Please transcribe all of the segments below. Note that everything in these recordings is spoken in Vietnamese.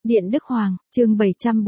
Điện Đức Hoàng, chương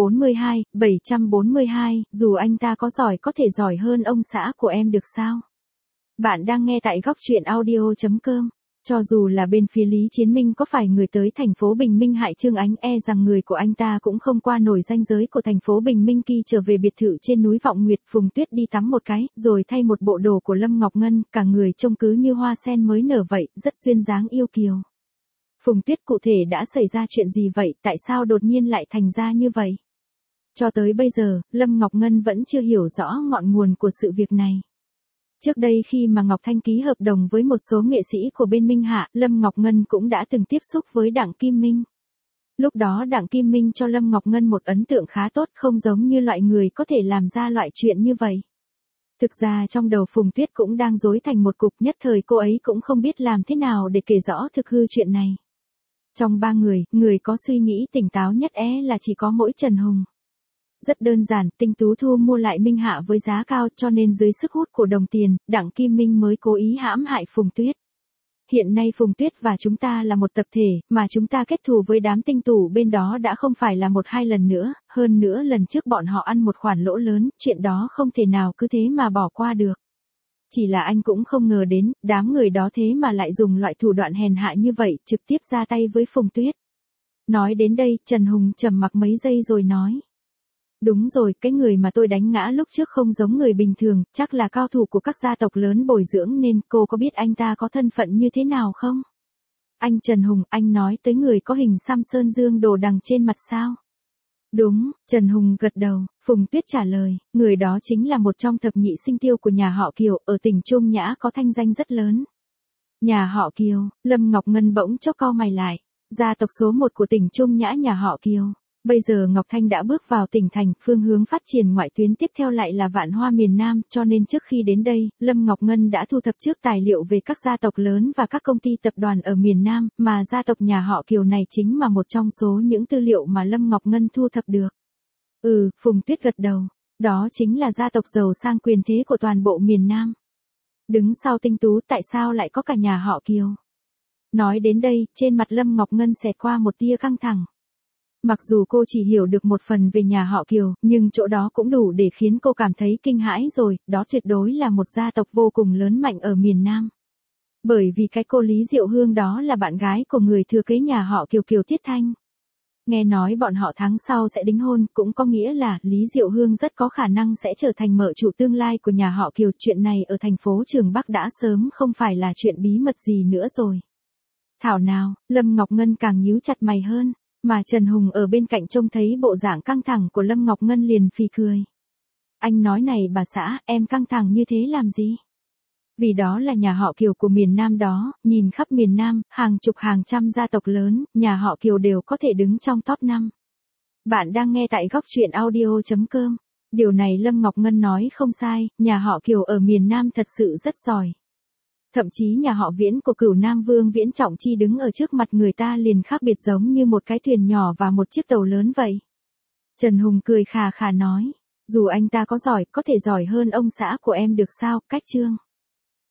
742, dù anh ta có giỏi có thể giỏi hơn ông xã của em được sao? Bạn đang nghe tại góc truyện audio.com. Cho dù là bên phía Lý Chiến Minh có phải người tới thành phố Bình Minh hại Trương Ánh, rằng người của anh ta cũng không qua nổi ranh giới của thành phố Bình Minh. Khi trở về biệt thự trên núi Vọng Nguyệt, Phùng Tuyết đi tắm một cái, rồi thay một bộ đồ của Lâm Ngọc Ngân, cả người trông cứ như hoa sen mới nở vậy, rất duyên dáng yêu kiều. Phùng Tuyết, cụ thể đã xảy ra chuyện gì vậy, tại sao đột nhiên lại thành ra như vậy? Cho tới bây giờ, Lâm Ngọc Ngân vẫn chưa hiểu rõ ngọn nguồn của sự việc này. Trước đây khi mà Ngọc Thanh ký hợp đồng với một số nghệ sĩ của bên Minh Hạ, Lâm Ngọc Ngân cũng đã từng tiếp xúc với Đặng Kim Minh. Lúc đó Đặng Kim Minh cho Lâm Ngọc Ngân một ấn tượng khá tốt, không giống như loại người có thể làm ra loại chuyện như vậy. Thực ra trong đầu Phùng Tuyết cũng đang rối thành một cục, nhất thời cô ấy cũng không biết làm thế nào để kể rõ thực hư chuyện này. Trong ba người, người có suy nghĩ tỉnh táo nhất là chỉ có mỗi Trần Hùng. Rất đơn giản, Tinh Tú thu mua lại Minh Hạ với giá cao, cho nên dưới sức hút của đồng tiền, Đặng Kim Minh mới cố ý hãm hại Phùng Tuyết. Hiện nay Phùng Tuyết và chúng ta là một tập thể, mà chúng ta kết thù với đám tinh tủ bên đó đã không phải là một hai lần nữa, hơn nữa lần trước bọn họ ăn một khoản lỗ lớn, chuyện đó không thể nào cứ thế mà bỏ qua được. Chỉ là anh cũng không ngờ đến, đám người đó thế mà lại dùng loại thủ đoạn hèn hạ như vậy, trực tiếp ra tay với Phùng Tuyết. Nói đến đây, Trần Hùng trầm mặc mấy giây rồi nói. Đúng rồi, cái người mà tôi đánh ngã lúc trước không giống người bình thường, chắc là cao thủ của các gia tộc lớn bồi dưỡng, nên cô có biết anh ta có thân phận như thế nào không? Anh Trần Hùng, anh nói tới người có hình xăm sơn dương đồ đằng trên mặt sao? Đúng, Trần Hùng gật đầu. Phùng Tuyết trả lời, người đó chính là một trong thập nhị sinh tiêu của nhà họ Kiều, ở tỉnh Trung Nhã có thanh danh rất lớn. Nhà họ Kiều, Lâm Ngọc Ngân bỗng chốc cau mày lại. Gia tộc số 1 của tỉnh Trung Nhã nhà họ Kiều. Bây giờ Ngọc Thanh đã bước vào tỉnh thành, phương hướng phát triển ngoại tuyến tiếp theo lại là Vạn Hoa miền Nam, cho nên trước khi đến đây, Lâm Ngọc Ngân đã thu thập trước tài liệu về các gia tộc lớn và các công ty tập đoàn ở miền Nam, mà gia tộc nhà họ Kiều này chính là một trong số những tư liệu mà Lâm Ngọc Ngân thu thập được. Phùng Tuyết gật đầu, đó chính là gia tộc giàu sang quyền thế của toàn bộ miền Nam. Đứng sau Tinh Tú, tại sao lại có cả nhà họ Kiều? Nói đến đây, trên mặt Lâm Ngọc Ngân xẹt qua một tia căng thẳng. Mặc dù cô chỉ hiểu được một phần về nhà họ Kiều, nhưng chỗ đó cũng đủ để khiến cô cảm thấy kinh hãi rồi, đó tuyệt đối là một gia tộc vô cùng lớn mạnh ở miền Nam. Bởi vì cái cô Lý Diệu Hương đó là bạn gái của người thừa kế nhà họ Kiều, Kiều Thiết Thanh. Nghe nói bọn họ tháng sau sẽ đính hôn, cũng có nghĩa là Lý Diệu Hương rất có khả năng sẽ trở thành mợ chủ tương lai của nhà họ Kiều. Chuyện này ở thành phố Trường Bắc đã sớm không phải là chuyện bí mật gì nữa rồi. Thảo nào, Lâm Ngọc Ngân càng nhíu chặt mày hơn. Mà Trần Hùng ở bên cạnh trông thấy bộ dạng căng thẳng của Lâm Ngọc Ngân liền phì cười. Anh nói này bà xã, em căng thẳng như thế làm gì? Vì đó là nhà họ Kiều của miền Nam đó, nhìn khắp miền Nam, hàng chục hàng trăm gia tộc lớn, nhà họ Kiều đều có thể đứng trong top 5. Bạn đang nghe tại góc truyện audio.com. Điều này Lâm Ngọc Ngân nói không sai, nhà họ Kiều ở miền Nam thật sự rất giỏi. Thậm chí nhà họ Viễn của Cửu Nam Vương Viễn Trọng Chi đứng ở trước mặt người ta liền khác biệt giống như một cái thuyền nhỏ và một chiếc tàu lớn vậy. Trần Hùng cười khà khà nói, dù anh ta có giỏi, có thể giỏi hơn ông xã của em được sao, Cách Trương.